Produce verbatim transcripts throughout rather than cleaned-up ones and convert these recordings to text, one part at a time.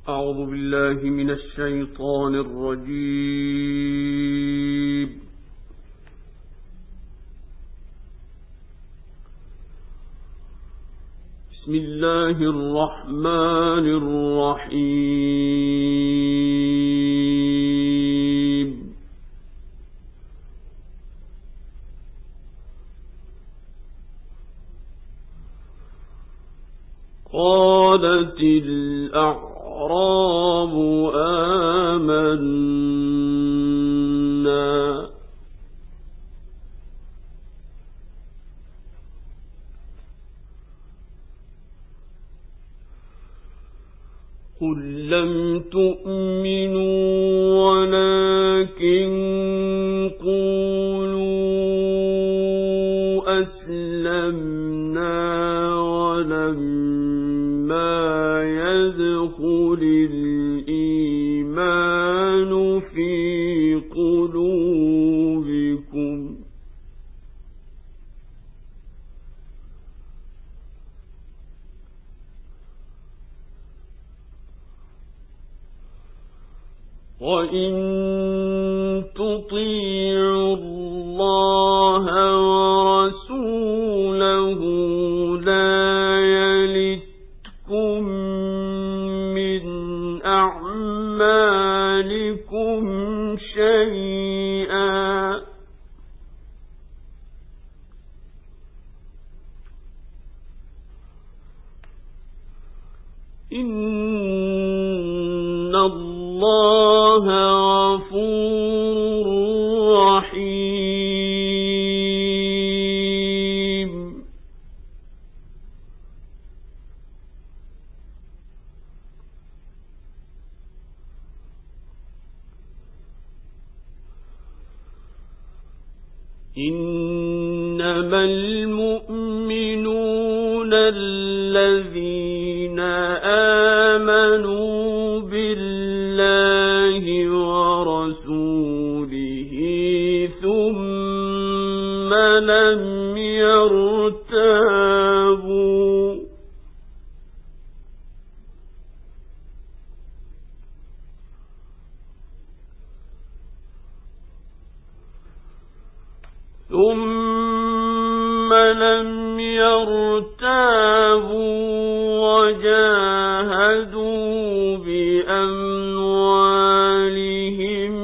أعوذ بالله من الشيطان الرجيم. بسم الله الرحمن الرحيم. قالت الأعراب آمنا قل لم تؤمنوا ولكن قولوا أسلمنا ولما يدخل الإيمان في قلوبكم وإن تطيعوا الله ورسوله لا يلتكم من أعمالكم شيئا إن الله غفور رحيم. إنما المؤمنون الذين آمنوا بالله ورسوله ثم لم يرتابوا ثم لم يرتابوا وجاهدوا بأموالهم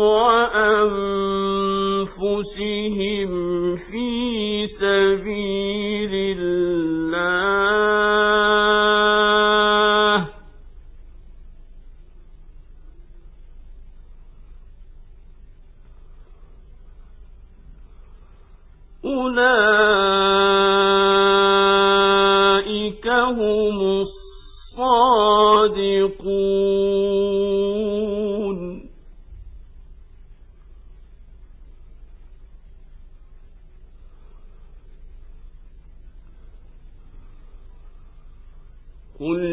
وأنفسهم في سبيل الله أولئك هم الصادقون. قل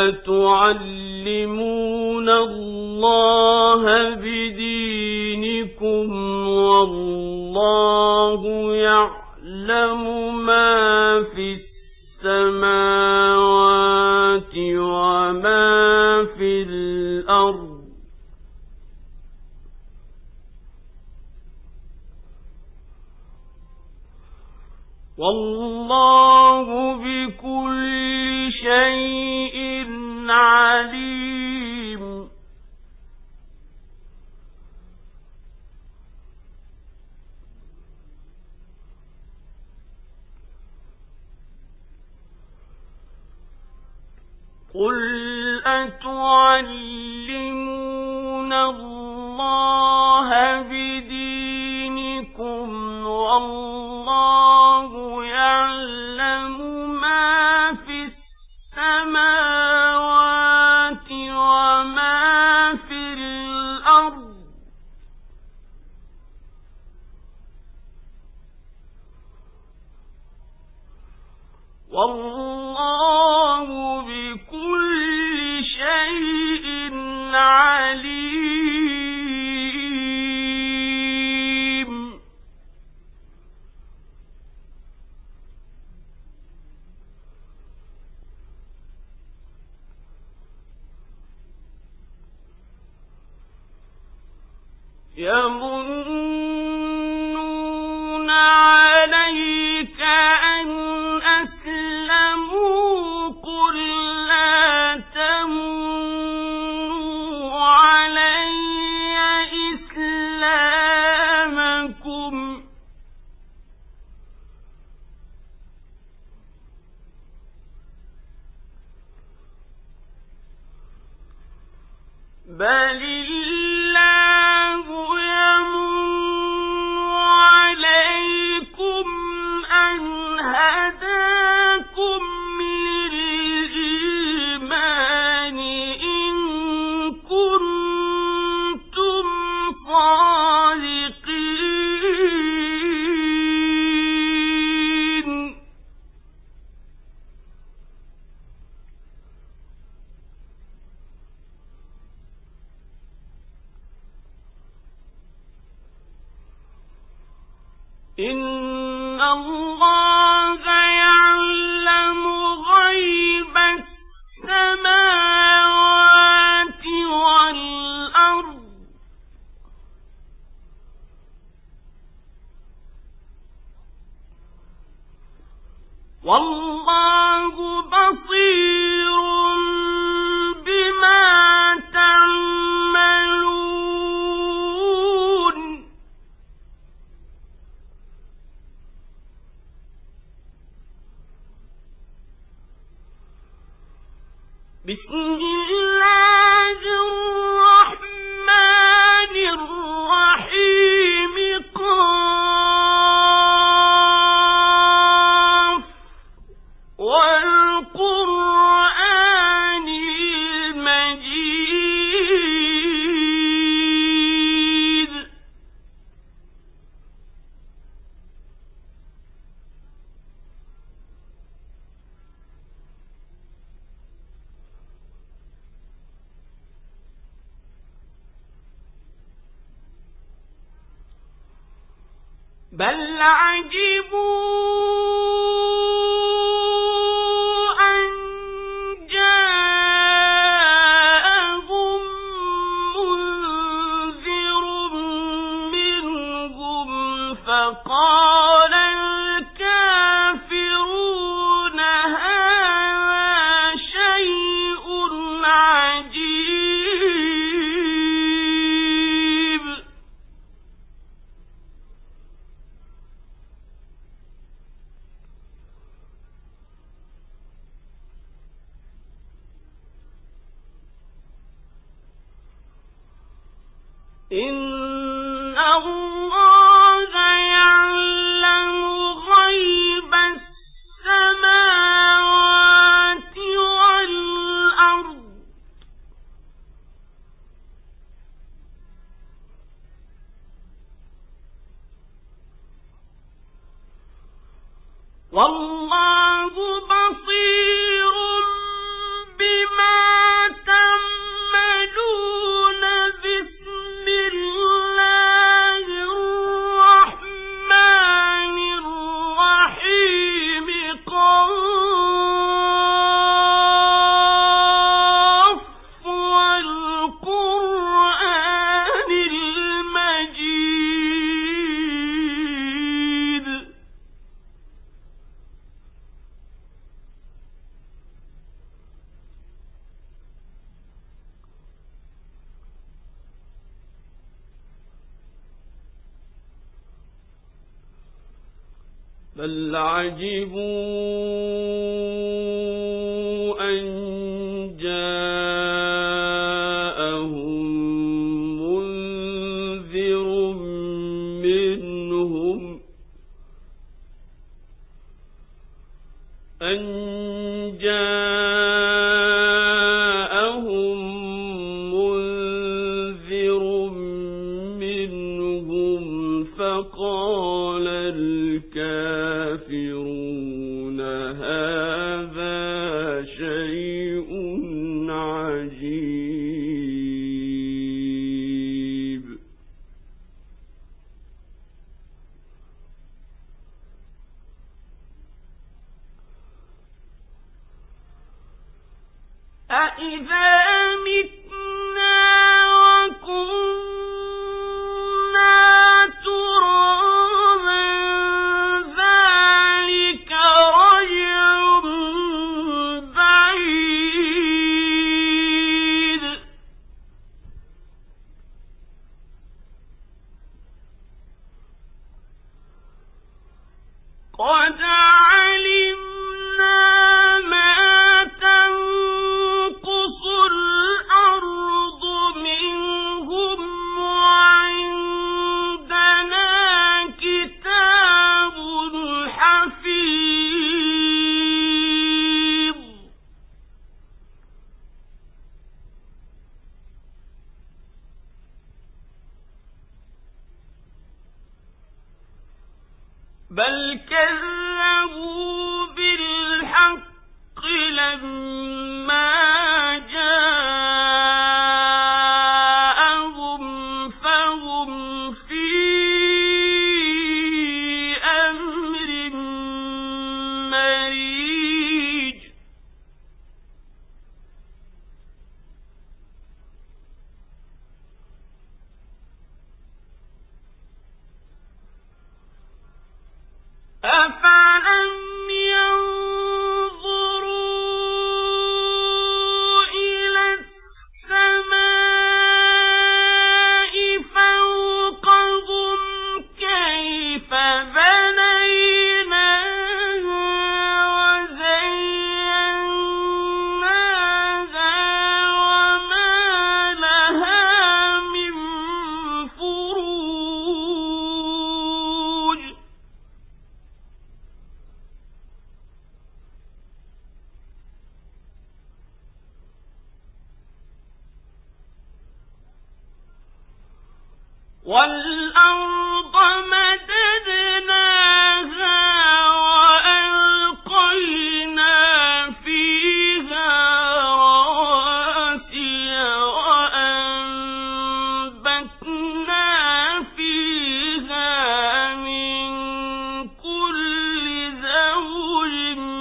أتعلمون الله بدينكم والله يعلم ما في السماوات وما في الأرض والله بكل شيء عليم. قل أتعلمون الله بدينكم والله يعلم ما في السماوات وما في الأرض والله بكل شيء عليم. يمنون عليك أن أسلموا قل لا تمنوا علي إسلامكم بل الله يمن عليكم أن هداكم للإيمان إن كنتم صادقين إن الله يعلم غيب السماوات والأرض والله بصير بما تعملون بسم الله الرحمن الرحيم قاف والقرآن المجيد بل عجبوا أن جاءهم منذر منهم فقال الكافرون هذا شيء عجيب إن الله يعلم غيب السماوات والأرض والله بصير بما تعملون بسم الله الرحمن الرحيم قاف والقرآن المجيد بل عجبوا أن جاءهم منذر منهم أن جاءهم منذر منهم فقال الكافرون هذا شيء عجيب أَإِذَا مِتْنَا وَكُنَّا بل كذبوا بالحق لما جاءهم فهم في أمر مريج أفلم ينظروا إلى السماء فوقهم كيف بنيناها وزيناها وما لها من فروج والأرض مددناها وألقينا فيها رواسي وأنبتنا فيها من كل زوج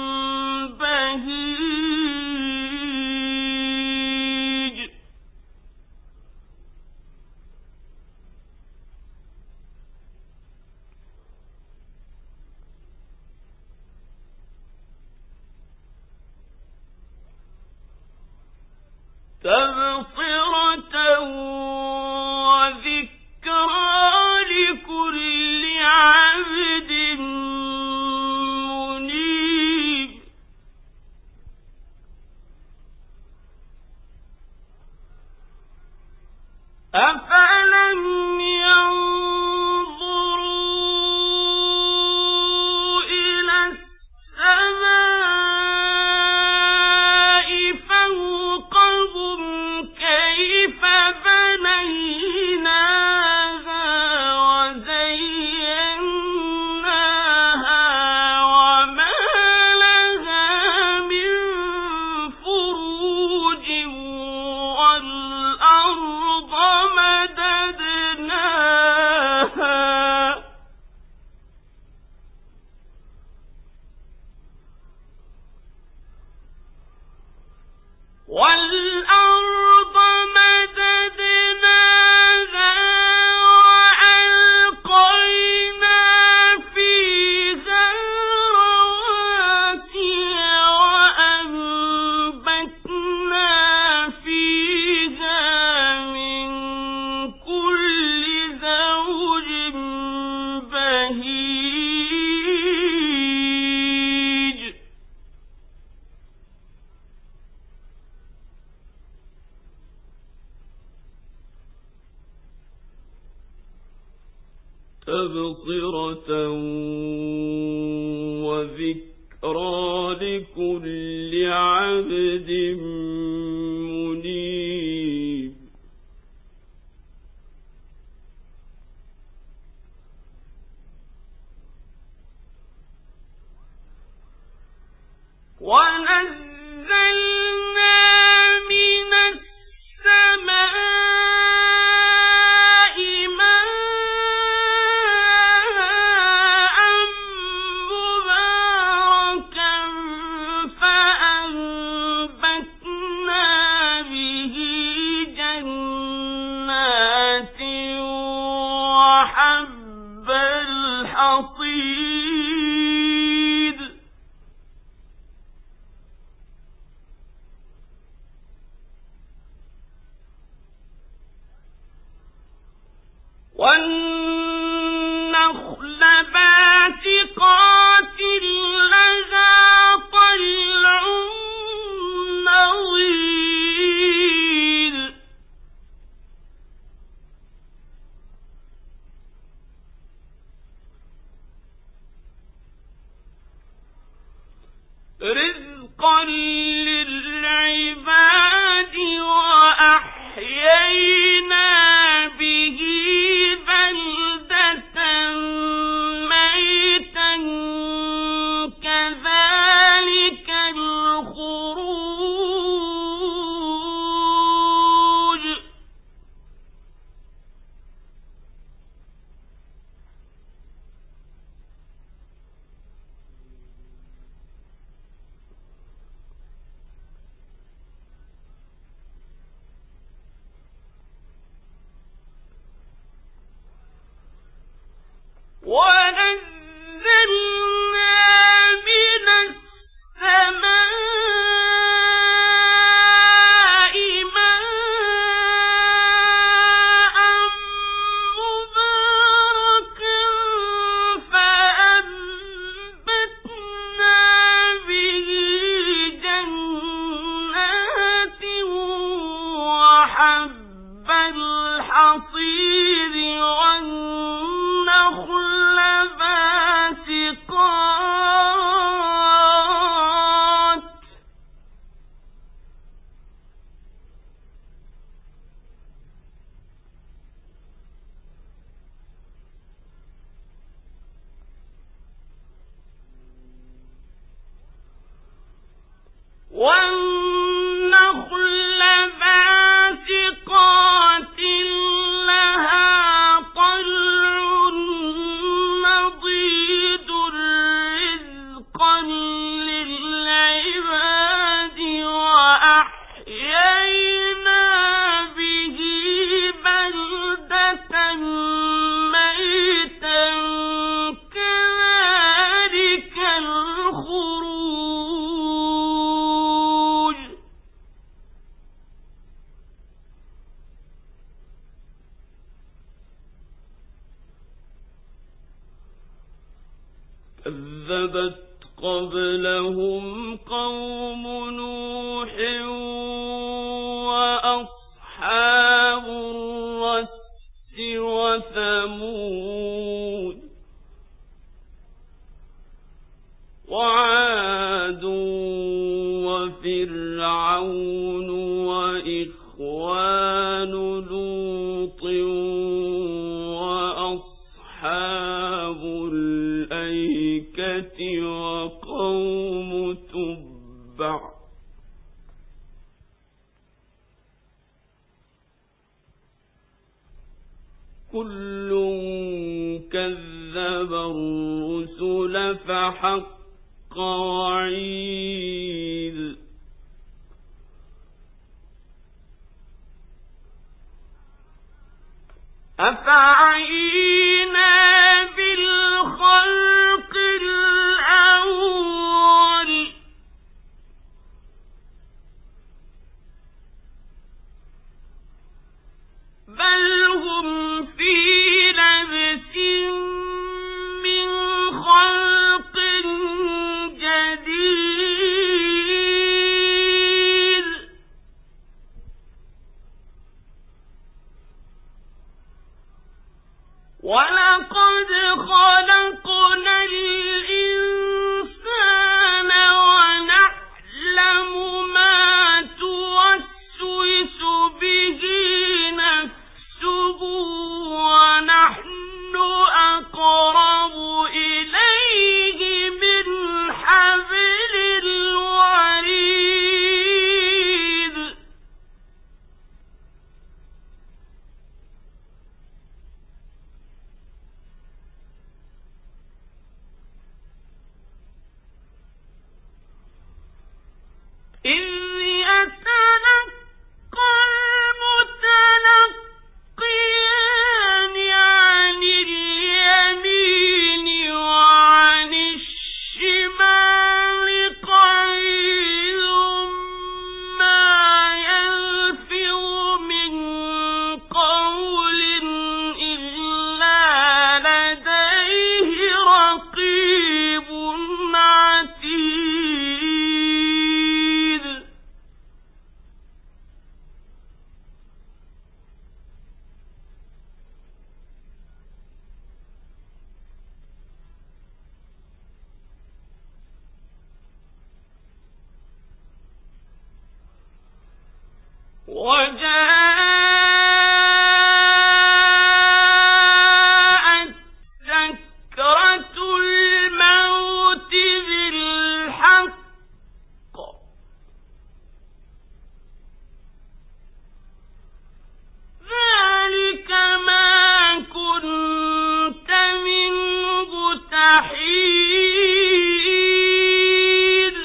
بهيج تبصرة وذكرى لكل عبد منيب أفلم ينظروا إلى السماء فوقهم كيف بنيناها وزيناها وما لها من فروج والأرض مددناها والأرض مددناها وألقينا فيها رواسي وأنبتنا فيها من كل زوج بهيج تبصرة وذكرى لكل عبد منيب ونزلنا من السماء ماء مباركا فأنبتنا به جنات وحب الحصيد والنخل باسقات لها طلع نضيد رزقا للعباد وأحيينا به بلدة والنخل باسقات لها طلع نضيد رزقا للعباد وأحيينا به بلدة ميتا كذلك الخروج. كذبت قبلهم قوم نوح وأصحاب الرس وثمود وعاد وفرعون وإخوان لوط وأصحاب الأيكة وقوم تبع كل كذب الرسل فحق وعيد. أفعينا بالخلق الأول بل هم في لبس من خلق جديد. ولقد خلقنا الإنسان ونعلم ما توسوس به نفسه ونحن أقرب إليه من حبل الوريد. إذ يتلقى المتلقيان عن اليمين وعن الشمال قعيد ما يلفظ من قول إلا لديه رقيب عتيد. وجاءت سكرة الموت بالحق ذلك ما كنت منه تحيد.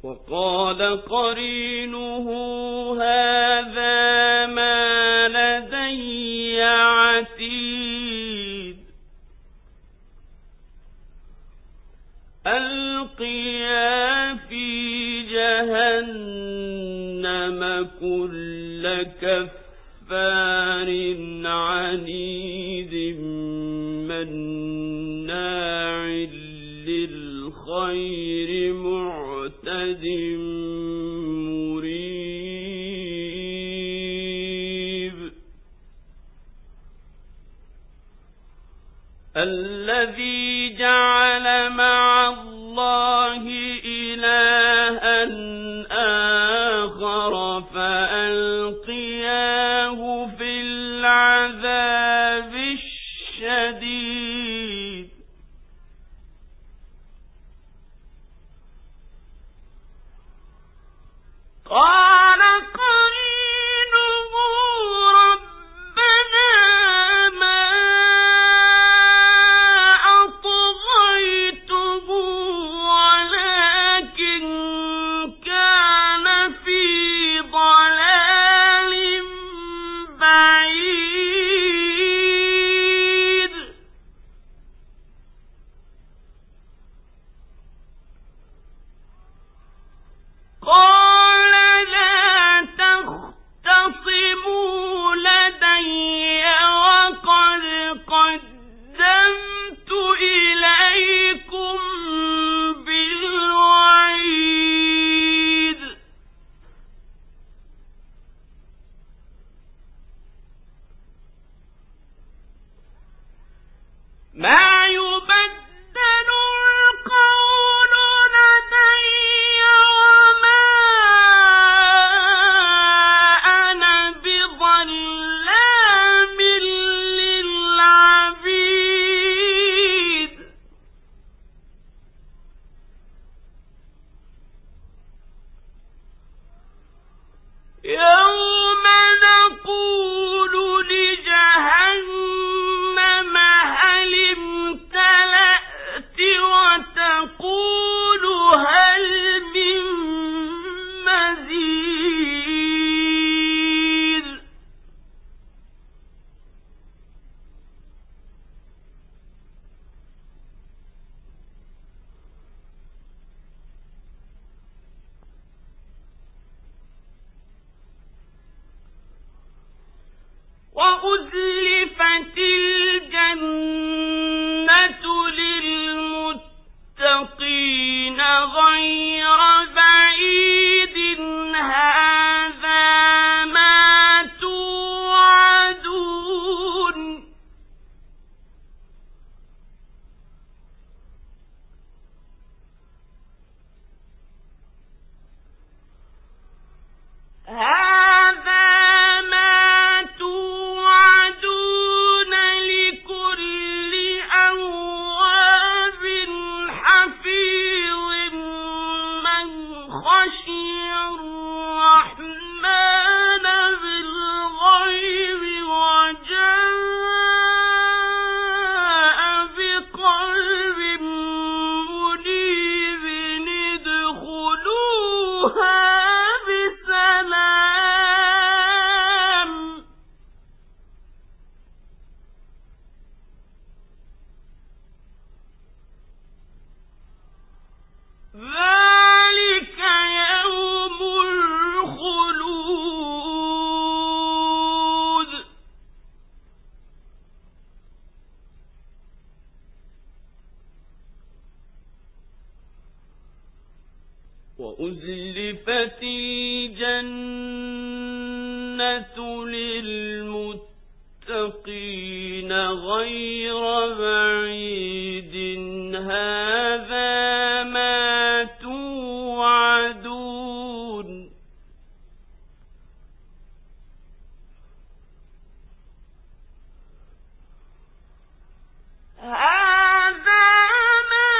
وقال قرينه هذا ما لدي عتيد ألقيا في جهنم كل كفار عنيد مناع للخير معتد مريب الذي جعل مع الله إلها آخر فألقياه في العذاب الشديد قال قرينه ربنا ما أطغيته ولكن كان في ضلال بعيد قال لا تختصموا لدي وقد قدمت إليكم بالوعيد ما يبدل القول لدي وما أنا بظلام للعبيد يوم نقول لجهنم هل امتلأت وتقول هل من مزيد وأزلفت الجنة للمتقين غير بعيد هذا ما توعدون هذا ما توعدون لكل أواب حفيظ من خشي الرحمن بالغيب وجاء بقلب منيب ادخلوها بسلام ذلك يوم الخلود وأزلفت الجنة للمتقين غير بعيد هذا ما توعدون هذا ما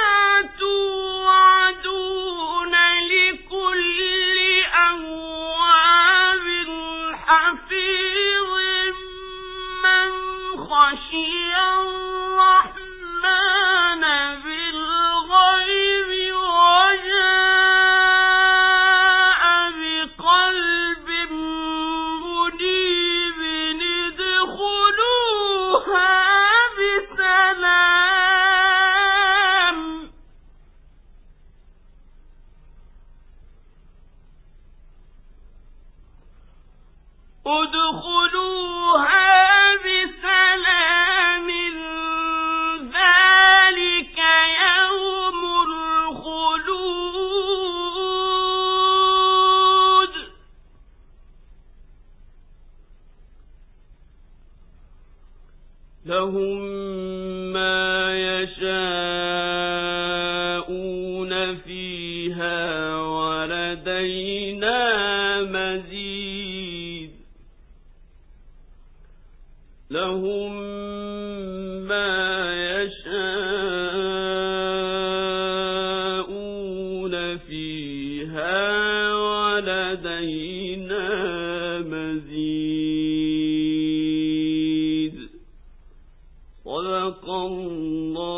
توعدون لكل أواب حفيظ من خشي الرحمن بالغيب وجاء ادخلوها بسلام ذلك يوم الخلود لهم ما يشاءون فيها ولدينا مزيد لهم ما يشاءون فيها ولدينا مزيد صدق الله